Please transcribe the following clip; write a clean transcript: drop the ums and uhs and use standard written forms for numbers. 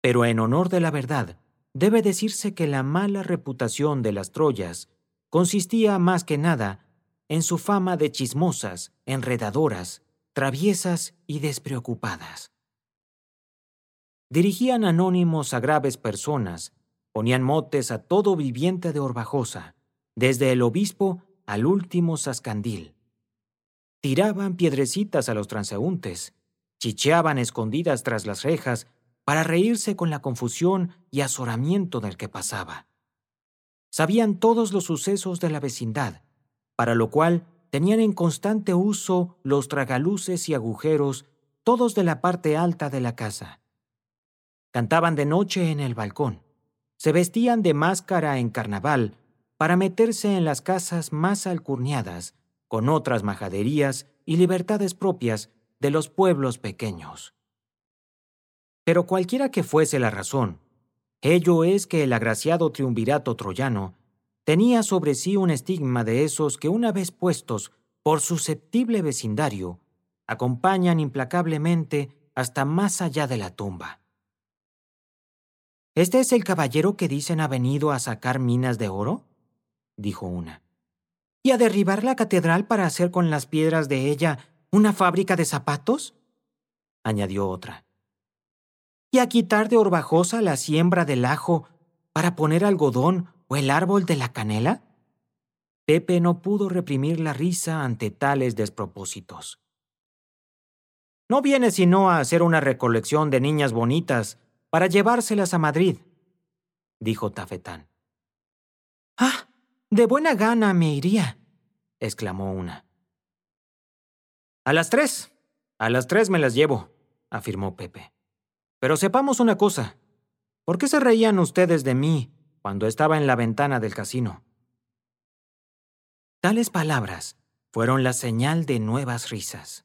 Pero en honor de la verdad, debe decirse que la mala reputación de las Troyas consistía más que nada en su fama de chismosas, enredadoras, traviesas y despreocupadas. Dirigían anónimos a graves personas, ponían motes a todo viviente de Orbajosa, desde el obispo al último zascandil. Tiraban piedrecitas a los transeúntes, chicheaban escondidas tras las rejas para reírse con la confusión y azoramiento del que pasaba. Sabían todos los sucesos de la vecindad, para lo cual tenían en constante uso los tragaluces y agujeros, todos de la parte alta de la casa. Cantaban de noche en el balcón, se vestían de máscara en carnaval para meterse en las casas más alcurniadas, con otras majaderías y libertades propias de los pueblos pequeños. Pero cualquiera que fuese la razón, ello es que el agraciado triunvirato troyano tenía sobre sí un estigma de esos que una vez puestos por susceptible vecindario, acompañan implacablemente hasta más allá de la tumba. «¿Este es el caballero que dicen ha venido a sacar minas de oro?», dijo una. «¿Y a derribar la catedral para hacer con las piedras de ella una fábrica de zapatos?», añadió otra. «¿Y a quitar de Orbajosa la siembra del ajo para poner algodón o el árbol de la canela?». Pepe no pudo reprimir la risa ante tales despropósitos. «No viene sino a hacer una recolección de niñas bonitas para llevárselas a Madrid», dijo Tafetán. «¡Ah! De buena gana me iría», exclamó una. A las 3 me las llevo», afirmó Pepe. «Pero sepamos una cosa. ¿Por qué se reían ustedes de mí cuando estaba en la ventana del casino?». Tales palabras fueron la señal de nuevas risas.